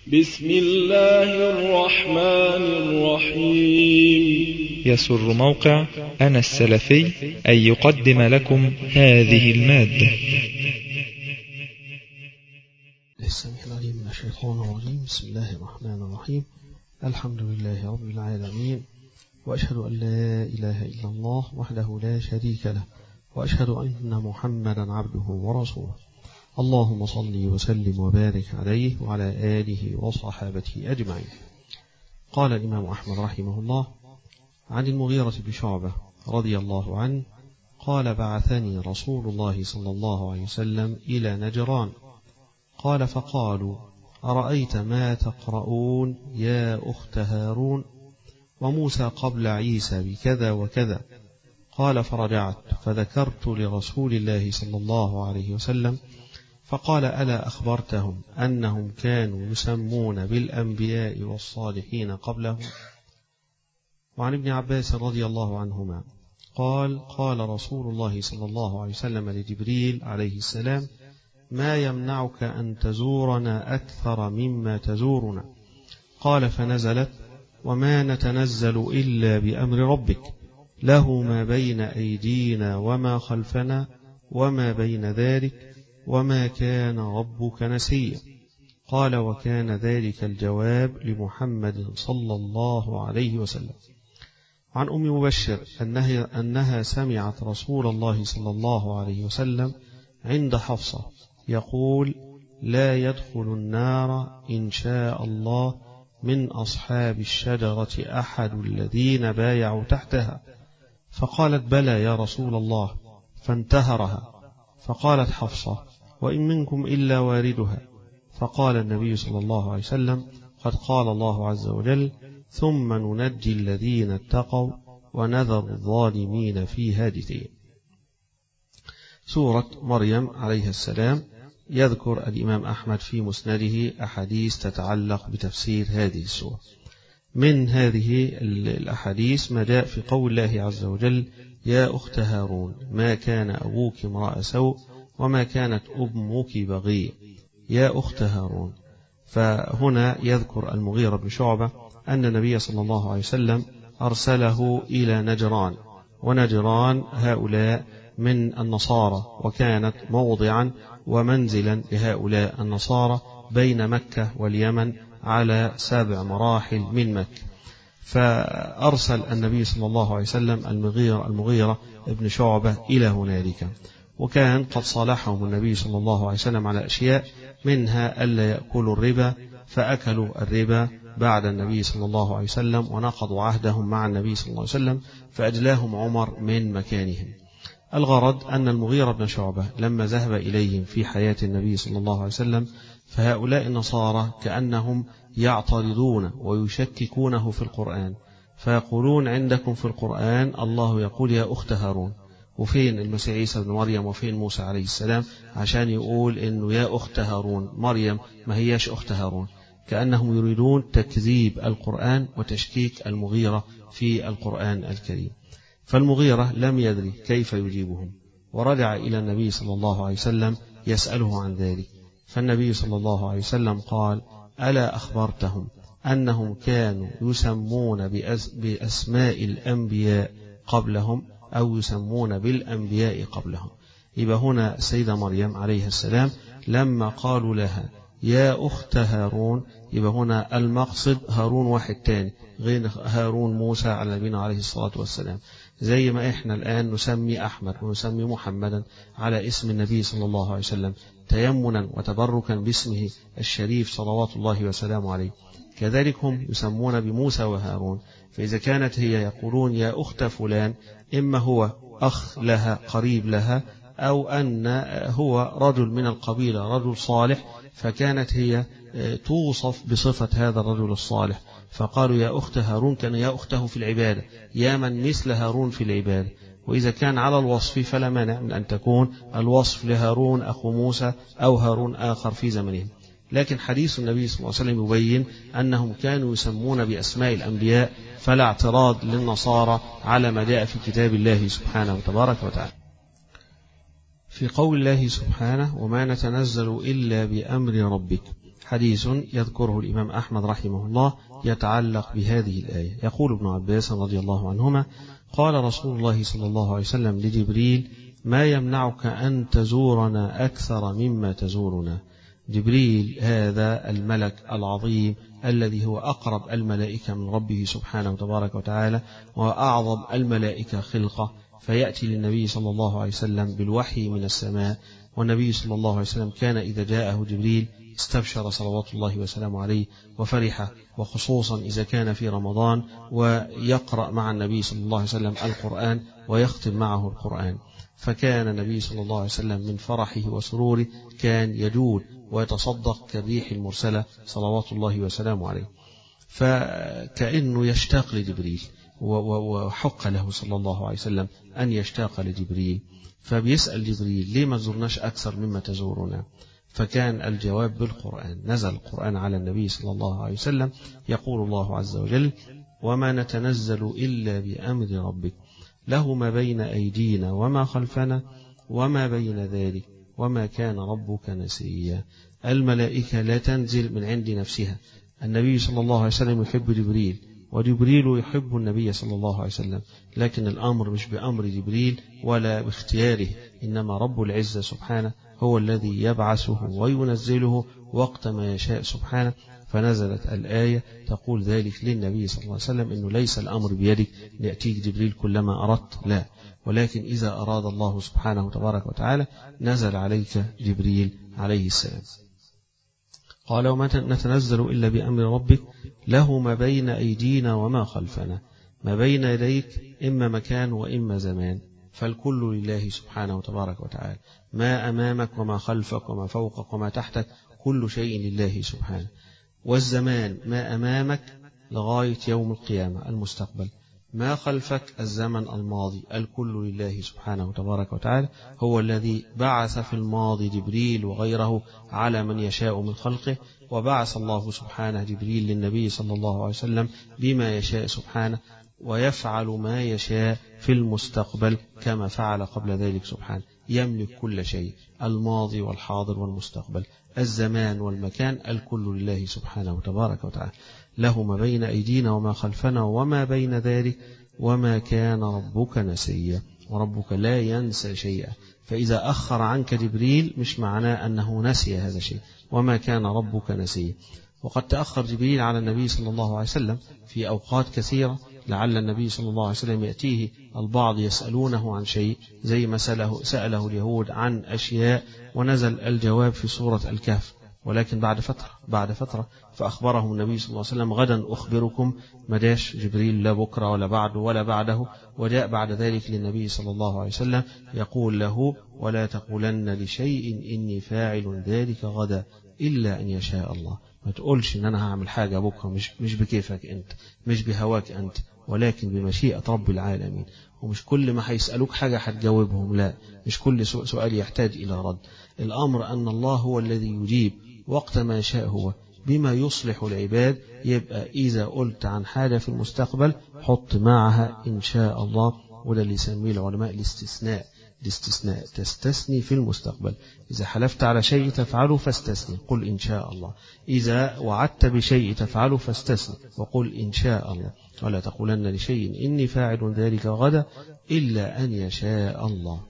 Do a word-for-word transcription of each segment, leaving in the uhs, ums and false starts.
بسم الله الرحمن الرحيم. يسر موقع أنا السلفي أن يقدم لكم هذه المادة. السميع العليم من الشيطان الرجيم. بسم الله الرحمن الرحيم. الحمد لله رب العالمين، وأشهد أن لا إله إلا الله وحده لا شريك له، وأشهد أن محمدا عبده ورسوله. اللهم صل وسلم وبارك عليه وعلى آله وصحابته أجمعين. قال الإمام أحمد رحمه الله عن المغيرة بن شعبة رضي الله عنه قال: بعثني رسول الله صلى الله عليه وسلم إلى نجران، قال: فقالوا: أرأيت ما تقرؤون يا أخت هارون؟ وموسى قبل عيسى بكذا وكذا. قال: فرجعت فذكرت لرسول الله صلى الله عليه وسلم، فقال: ألا أخبرتهم أنهم كانوا يسمون بالأنبياء والصالحين قبلهم؟ وعن ابن عباس رضي الله عنهما قال: قال رسول الله صلى الله عليه وسلم لجبريل عليه السلام: ما يمنعك أن تزورنا أكثر مما تزورنا؟ قال: فنزلت: وما نتنزل إلا بأمر ربك، له ما بين أيدينا وما خلفنا وما بين ذلك، وما كان ربك نسيا. قال: وكان ذلك الجواب لمحمد صلى الله عليه وسلم. عن أم مبشر أنها, أنها سمعت رسول الله صلى الله عليه وسلم عند حفصة يقول: لا يدخل النار إن شاء الله من أصحاب الشجرة أحد الذين بايعوا تحتها. فقالت: بلى يا رسول الله، فانتهرها. فقالت حفصة: وإن منكم إلا واردها. فقال النبي صلى الله عليه وسلم: قد قال الله عز وجل: ثم ننجي الذين اتقوا ونذر الظالمين فيها جثيا. سورة مريم عليه السلام. يذكر الإمام أحمد في مسنده أحاديث تتعلق بتفسير هذه السورة. من هذه الأحاديث ما جاء في قول الله عز وجل: يا أخت هارون ما كان أبوك امرأ سوء وما كانت أمك بغيا. يا أخت هارون. فهنا يذكر المغيرة بن شعبة أن النبي صلى الله عليه وسلم أرسله إلى نجران، ونجران هؤلاء من النصارى، وكانت موضعا ومنزلا لهؤلاء النصارى بين مكة واليمن على سبع مراحل من مكة. فأرسل النبي صلى الله عليه وسلم المغيرة, المغيرة ابن شعبة إلى هنالك، وكان قد صالحهم النبي صلى الله عليه وسلم على أشياء، منها ألا يأكلوا الربا، فأكلوا الربا بعد النبي صلى الله عليه وسلم ونقضوا عهدهم مع النبي صلى الله عليه وسلم، فأجلاهم عمر من مكانهم. الغرض أن المغيرة بن شعبة لما ذهب إليهم في حياة النبي صلى الله عليه وسلم، فهؤلاء النصارى كأنهم يعترضون ويشككونه في القرآن، فيقولون: عندكم في القرآن الله يقول يا أخت هارون، وفين المسيح عيسى بن مريم وفين موسى عليه السلام عشان يقول إنه يا أخت هارون؟ مريم ما هياش أخت هارون. كأنهم يريدون تكذيب القرآن وتشكيك المغيرة في القرآن الكريم. فالمغيرة لم يدري كيف يجيبهم، ورجع إلى النبي صلى الله عليه وسلم يسأله عن ذلك. فالنبي صلى الله عليه وسلم قال: ألا أخبرتهم أنهم كانوا يسمون بأسماء الأنبياء قبلهم، أو يسمون بالأنبياء قبلهم؟ يبقى هنا السيدة مريم عليه السلام لما قالوا لها يا أخت هارون، يبقى هنا المقصد هارون واحد تاني غير هارون موسى على نبينا عليه الصلاة والسلام، زي ما إحنا الآن نسمي أحمد ونسمي محمدا على اسم النبي صلى الله عليه وسلم تيمنا وتبركا باسمه الشريف صلوات الله وسلامه عليه، كذلك هم يسمون بموسى وهارون. فإذا كانت هي يقولون يا أخت فلان، إما هو أخ لها قريب لها، أو أن هو رجل من القبيلة رجل صالح، فكانت هي توصف بصفة هذا الرجل الصالح، فقالوا يا أخت هارون كان يا أخته في العبادة، يا من مثل هارون في العبادة. وإذا كان على الوصف فلا مانع من أن تكون الوصف لهارون أخو موسى أو هارون آخر في زمنهم. لكن حديث النبي صلى الله عليه وسلم يبين أنهم كانوا يسمون بأسماء الأنبياء، فلا اعتراض للنصارى على ما جاء في كتاب الله سبحانه وتبارك وتعالى. في قول الله سبحانه: وما نتنزل إلا بأمر ربك، حديث يذكره الإمام أحمد رحمه الله يتعلق بهذه الآية. يقول ابن عباس رضي الله عنهما: قال رسول الله صلى الله عليه وسلم لجبريل: ما يمنعك أن تزورنا أكثر مما تزورنا؟ جبريل هذا الملك العظيم الذي هو أقرب الملائكة من ربه سبحانه وتبارك وتعالى وأعظم الملائكة خلقة، فيأتي للنبي صلى الله عليه وسلم بالوحي من السماء. والنبي صلى الله عليه وسلم كان إذا جاءه جبريل استبشر صلوات الله وسلامه عليه وفرح، وخصوصا إذا كان في رمضان ويقرأ مع النبي صلى الله عليه وسلم القرآن ويختم معه القرآن. فكان النبي صلى الله عليه وسلم من فرحه وسروره كان يجود ويتصدق كالريح المرسلة صلوات الله وسلامه عليه، فكأنه يشتاق لجبريل، وحق له صلى الله عليه وسلم أن يشتاق لجبريل، فبيسأل جبريل: ليه ما زرناش أكثر مما تزورنا؟ فكان الجواب بالقرآن. نزل القرآن على النبي صلى الله عليه وسلم، يقول الله عز وجل: وما نتنزل إلا بأمر ربك له ما بين أيدينا وما خلفنا وما بين ذلك وما كان ربك نسيا. الملائكة لا تنزل من عند نفسها، النبي صلى الله عليه وسلم يحب جبريل وجبريل يحب النبي صلى الله عليه وسلم، لكن الأمر مش بأمر جبريل ولا باختياره، إنما رب العزة سبحانه هو الذي يبعثه وينزله وقت ما يشاء سبحانه. فنزلت الآية تقول ذلك للنبي صلى الله عليه وسلم، إنه ليس الأمر بيدك يأتيك جبريل كلما أردت، لا، ولكن إذا أراد الله سبحانه وتبارك وتعالى نزل عليك جبريل عليه السلام. قال: وما نتنزل إلا بأمر ربك له ما بين أيدينا وما خلفنا. ما بين يديك إما مكان وإما زمان، فالكل لله سبحانه وتبارك وتعالى. ما أمامك وما خلفك وما فوقك وما تحتك كل شيء لله سبحانه. والزمان ما أمامك لغاية يوم القيامة المستقبل، ما خلفك الزمن الماضي، الكل لله سبحانه وتبارك وتعالى. هو الذي بعث في الماضي جبريل وغيره على من يشاء من خلقه، وبعث الله سبحانه جبريل للنبي صلى الله عليه وسلم بما يشاء سبحانه، ويفعل ما يشاء في المستقبل كما فعل قبل ذلك سبحانه. يملك كل شيء، الماضي والحاضر والمستقبل، الزمان والمكان، الكل لله سبحانه وتبارك وتعالى. له ما بين أيدينا وما خلفنا وما بين ذلك وما كان ربك نسيا. وربك لا ينسى شيئا، فإذا أخر عنك جبريل مش معناه أنه نسي هذا الشيء. وما كان ربك نسيا. وقد تأخر جبريل على النبي صلى الله عليه وسلم في أوقات كثيرة، لعل النبي صلى الله عليه وسلم يأتيه البعض يسألونه عن شيء، زي ما سأله, سأله اليهود عن أشياء ونزل الجواب في سورة الكهف، ولكن بعد فترة بعد فترة فأخبرهم النبي صلى الله عليه وسلم: غدا أخبركم. مداش جبريل لا بكرة ولا بعده ولا بعده، وجاء بعد ذلك للنبي صلى الله عليه وسلم يقول له: ولا تقولن لشيء إني فاعل ذلك غدا إلا أن يشاء الله. ما تقولش إن أنا هعمل حاجة بكرة، مش, مش بكيفك أنت، مش بهواك أنت، ولكن بمشيئة رب العالمين. ومش كل ما هيسألوك حاجة هتجاوبهم، لا، مش كل سؤال يحتاج إلى رد. الأمر أن الله هو الذي يجيب وقت ما يشاء هو بما يصلح العباد. يبقى إذا قلت عن حاجة في المستقبل حط معها إن شاء الله، وده اللي يسميه العلماء الاستثناء. الاستثناء تستثني في المستقبل. إذا حلفت على شيء تفعله فاستثني، قل إن شاء الله. إذا وعدت بشيء تفعله فاستثني وقل إن شاء الله. ولا تقولن لشيء إني فاعل ذلك غدا إلا أن يشاء الله.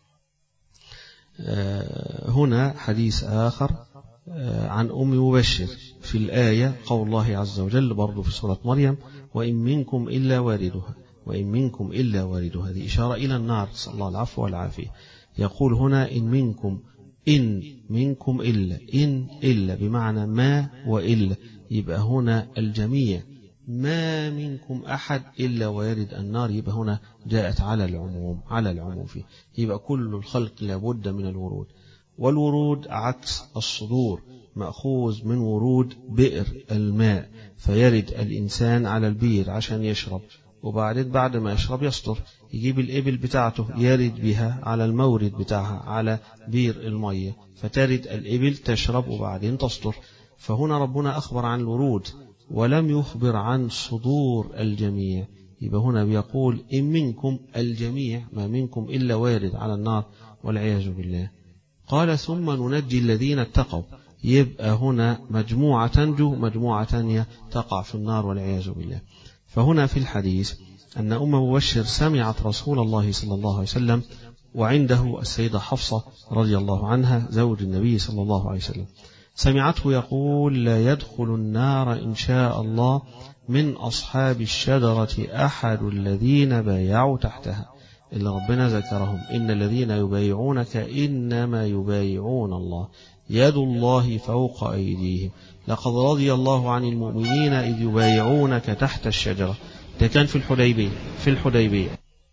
هنا حديث آخر عن أم مبشر في الآية، قول الله عز وجل برضو في سورة مريم: وإن منكم إلا واردها وإن منكم إلا واردها. هذه إشارة إلى النار، صلى الله العفو والعافية. يقول هنا: إن منكم، إن منكم إلا، إن إلا بمعنى ما وإلا، يبقى هنا الجميع، ما منكم أحد إلا ويرد النار، يبقى هنا جاءت على العموم، على العموم فيه، يبقى كل الخلق لابد من الورود. والورود عكس الصدور، مأخوذ من ورود بئر الماء، فيرد الإنسان على البير عشان يشرب، وبعدين بعد ما يشرب يصدر، يجيب الإبل بتاعته يرد بها على المورد بتاعها على بير المية، فترد الإبل تشرب وبعدين تصدر. فهنا ربنا أخبر عن الورود ولم يخبر عن صدور الجميع. يبقى هنا بيقول: إن منكم، الجميع، ما منكم إلا وارد على النار والعياذ بالله. قال: ثم ننجي الذين اتقوا. يبقى هنا مجموعة تنجو، مجموعة تانية تقع في النار والعياذ بالله. فهنا في الحديث أن أم مبشر سمعت رسول الله صلى الله عليه وسلم وعنده السيدة حفصة رضي الله عنها زوج النبي صلى الله عليه وسلم، سمعته يقول: لا يدخل النار إن شاء الله من أصحاب الشجرة أحد الذين بايعوا تحتها، اللي ربنا ذكرهم: إن الذين يبايعونك إنما يبايعون الله يد الله فوق أيديهم لقد رضي الله عن المؤمنين إذ يبايعونك تحت الشجرة. ده كان في الحديبية في الحديبية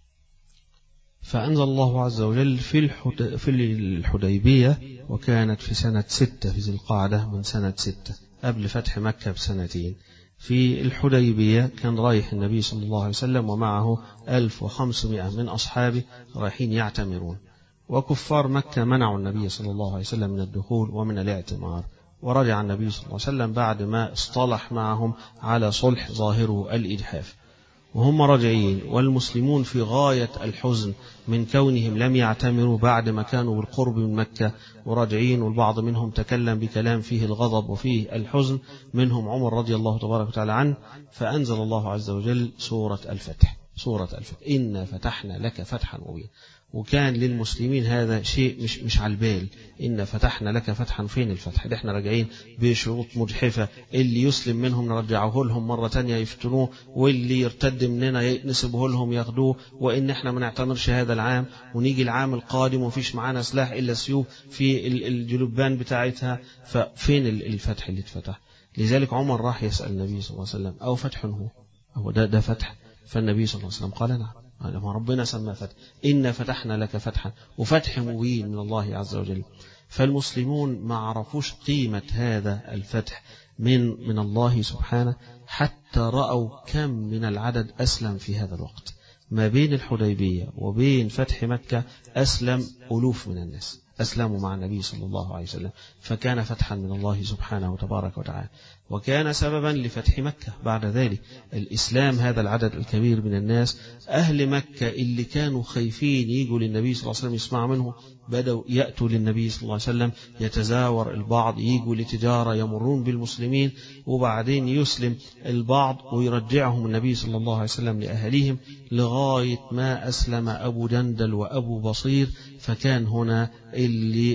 فأنزل الله عز وجل في في الحديبية، وكانت في سنة ستة في ذي القعدة من سنة ستة قبل فتح مكة بسنتين. في الحديبية كان رايح النبي صلى الله عليه وسلم ومعه ألف وخمسمائة من أصحابه رايحين يعتمرون، وكفار مكة منعوا النبي صلى الله عليه وسلم من الدخول ومن الاعتمار، ورجع النبي صلى الله عليه وسلم بعد ما اصطلح معهم على صلح ظاهره الإجحاف. وهم راجعين والمسلمون في غاية الحزن من كونهم لم يعتمروا بعد ما كانوا بالقرب من مكة وراجعين، والبعض منهم تكلم بكلام فيه الغضب وفيه الحزن، منهم عمر رضي الله تبارك وتعالى عنه. فأنزل الله عز وجل سورة الفتح سورة الفتح إنا فتحنا لك فتحا مبينا. وكان للمسلمين هذا شيء مش مش على البال، إن فتحنا لك فتحا. فين الفتح ده؟ احنا راجعين بشروط مجحفة، اللي يسلم منهم نرجعه لهم مرة تانية يفتنوه، واللي يرتد مننا نسبه لهم ياخدوه، وإن احنا ما نعتمرش هذا العام ونيجي العام القادم ومفيش معانا سلاح إلا سيوف في الجلبان بتاعتها. ففين الفتح اللي اتفتح؟ لذلك عمر راح يسأل النبي صلى الله عليه وسلم: أو فتح هو هو ده, ده فتح؟ فالنبي صلى الله عليه وسلم قال: نعم، لما ربنا سمى فتح إنا فتحنا لك فتحا، وفتح مبين من الله عز وجل. فالمسلمون ما عرفوش قيمة هذا الفتح من من الله سبحانه حتى رأوا كم من العدد أسلم في هذا الوقت. ما بين الحديبية وبين فتح مكة أسلم ألوف من الناس، أسلموا مع النبي صلى الله عليه وسلم، فكان فتحا من الله سبحانه وتبارك وتعالى، وكان سببا لفتح مكة بعد ذلك. الإسلام هذا العدد الكبير من الناس، أهل مكة اللي كانوا خايفين يجوا للنبي صلى الله عليه وسلم يسمعوا منه بدأوا يأتوا للنبي صلى الله عليه وسلم، يتزاور البعض، يجوا لتجارة، يمرون بالمسلمين، وبعدين يسلم البعض ويرجعهم النبي صلى الله عليه وسلم لأهليهم، لغاية ما أسلم أبو جندل وأبو بصير. فكان هنا اللي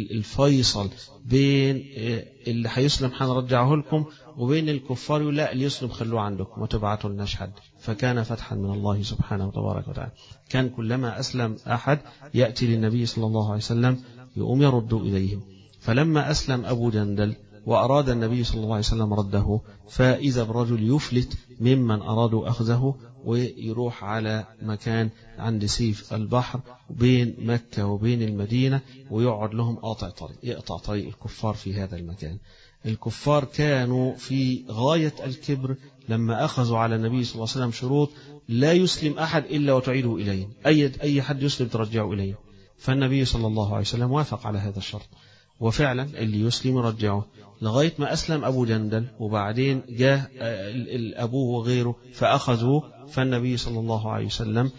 الفيصل بين اللي هيسلم هنرجعه لكم وبين الكفار لا اللي يسلم خلوه عندكم وتبعتوا لناش حد. فكان فتحا من الله سبحانه وتبارك وتعالى. كان كلما أسلم أحد يأتي للنبي صلى الله عليه وسلم يقوم يرد إليهم. فلما أسلم أبو جندل وأراد النبي صلى الله عليه وسلم رده، فإذا برجل يفلت ممن أرادوا أخذه ويروح على مكان عند سيف البحر بين مكة وبين المدينة ويقعد لهم قاطع طريق، يقطع طريق الكفار في هذا المكان. الكفار كانوا في غاية الكبر لما أخذوا على النبي صلى الله عليه وسلم شروط: لا يسلم أحد إلا وتعيده إليه، أي أي حد يسلم ترجعه إليه. فالنبي صلى الله عليه وسلم وافق على هذا الشرط، وفعلا اللي يسلم يرجعه، لغاية ما أسلم أبو جندل، وبعدين جاء أبوه وغيره فأخذوه. فالنبي صلى الله عليه وسلم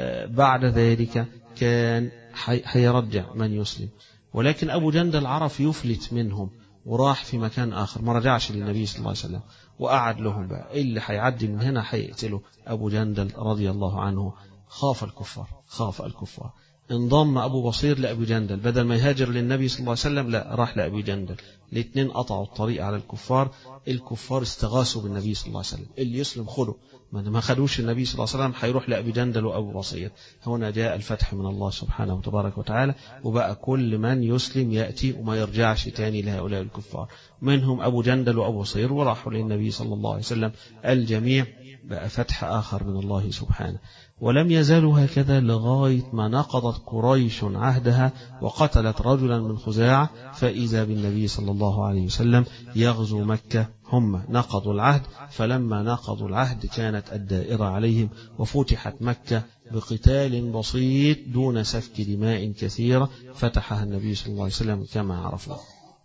بعد ذلك كان حيرجع من يسلم، ولكن أبو جندل عرف يفلت منهم وراح في مكان آخر، ما رجعش للنبي صلى الله عليه وسلم وقعد لهم بقى اللي حيعدي من هنا حيقتله أبو جندل رضي الله عنه. خاف الكفار خاف الكفار انضم أبو بصير لأبي جندل، بدل ما يهاجر للنبي صلى الله عليه وسلم لا راح لأبي جندل. الاثنين قطعوا الطريق على الكفار. الكفار استغاثوا بالنبي صلى الله عليه وسلم، اللي يسلم خده، ما خدوش النبي صلى الله عليه وسلم هيروح لأبي جندل وأبو بصير. هنا جاء الفتح من الله سبحانه وتبارك وتعالى، وبقى كل من يسلم يأتي وما يرجعش تاني لهؤلاء الكفار، منهم أبو جندل وأبو بصير، وراحوا للنبي صلى الله عليه وسلم الجميع. بقى فتح آخر من الله سبحانه. ولم يزالوا هكذا لغاية ما نقضت قريش عهدها وقتلت رجلا من خزاعة، فإذا بالنبي صلى الله عليه وسلم يغزو مكة. هم نقضوا العهد، فلما نقضوا العهد كانت الدائرة عليهم وفتحت مكة بقتال بسيط دون سفك دماء كثيرة فتحها النبي صلى الله عليه وسلم كما عرفنا.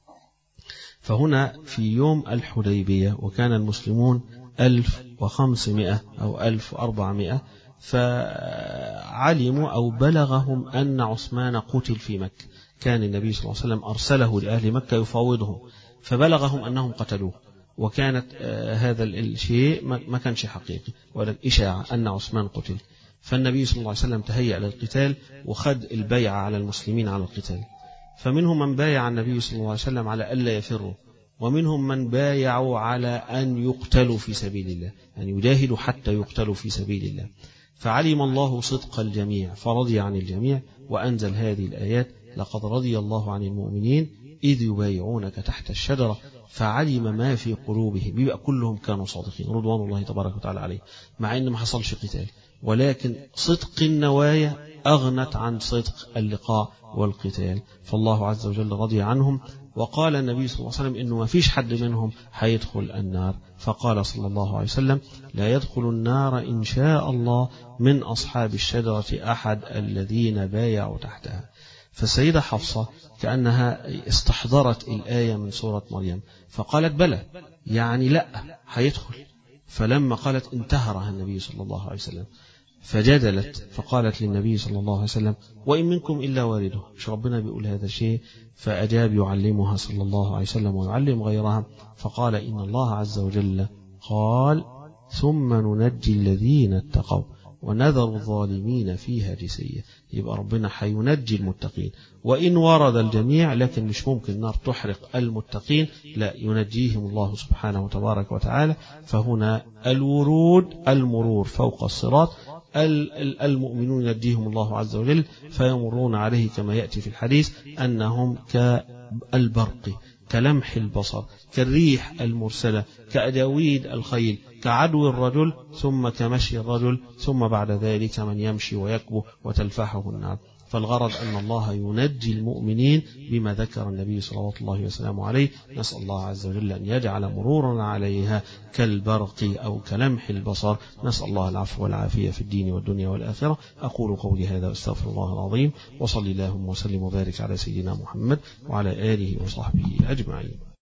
فهنا في يوم الحديبية وكان المسلمون ألف وخمسمائة أو ألف وأربعمائة، فعلموا أو بلغهم أن عثمان قتل في مكة. كان النبي صلى الله عليه وسلم أرسله لأهل مكة يفاوضهم، فبلغهم أنهم قتلوه، وكانت هذا الشيء ما كانش حقيقي ولا إشاعة أن عثمان قتل. فالنبي صلى الله عليه وسلم تهيأ للقتال وخد البيعة على المسلمين على القتال. فمنهم من بايع النبي صلى الله عليه وسلم على ألا يفروا، ومنهم من بايعوا على أن يقتلوا في سبيل الله، أن يجاهدوا حتى يقتلوا في سبيل الله. فعلم الله صدق الجميع فرضي عن الجميع، وأنزل هذه الآيات: لقد رضي الله عن المؤمنين إذ يبايعونك تحت الشجرة فعلم ما في قلوبهم. بيبقى كلهم كانوا صادقين رضوان الله تبارك وتعالى عليه، مع أن ما حصلش قتال، ولكن صدق النوايا أغنت عن صدق اللقاء والقتال. فالله عز وجل رضي عنهم. وقال النبي صلى الله عليه وسلم إنه ما فيش حد منهم هيدخل النار، فقال صلى الله عليه وسلم: لا يدخل النار إن شاء الله من أصحاب الشجرة أحد الذين بايعوا تحتها. فالسيدة حفصة كأنها استحضرت الآية من سورة مريم، فقالت: بلى، يعني لا هيدخل. فلما قالت انتهرها النبي صلى الله عليه وسلم، فجدلت فقالت للنبي صلى الله عليه وسلم: وإن منكم إلا وارده، مش ربنا بيقول هذا الشيء؟ فأجاب يعلمها صلى الله عليه وسلم ويعلم غيرها، فقال: إن الله عز وجل قال: ثم ننجي الذين اتقوا ونذر الظالمين فيها جثيا. يبقى ربنا هينجي المتقين، وإن ورد الجميع، لكن مش ممكن النار تحرق المتقين، لا، ينجيهم الله سبحانه وتبارك وتعالى. فهنا الورود المرور فوق الصراط، المؤمنون ينجيهم الله عز وجل فيمرون عليه كما يأتي في الحديث أنهم كالبرق، كلمح البصر، كالريح المرسلة، كأداويد الخيل، كعدو الرجل، ثم كمشي الرجل، ثم بعد ذلك من يمشي ويكبو وتلفحه النار. فالغرض أن الله ينجي المؤمنين بما ذكر النبي صلى الله عليه وسلم عليه. نسأل الله عز وجل أن يجعل مرورنا عليها كالبرق أو كلمح البصر. نسأل الله العفو والعافية في الدين والدنيا والآخرة. أقول قولي هذا واستغفر الله العظيم، وصلي اللهم وسلم وبارك على سيدنا محمد وعلى آله وصحبه أجمعين.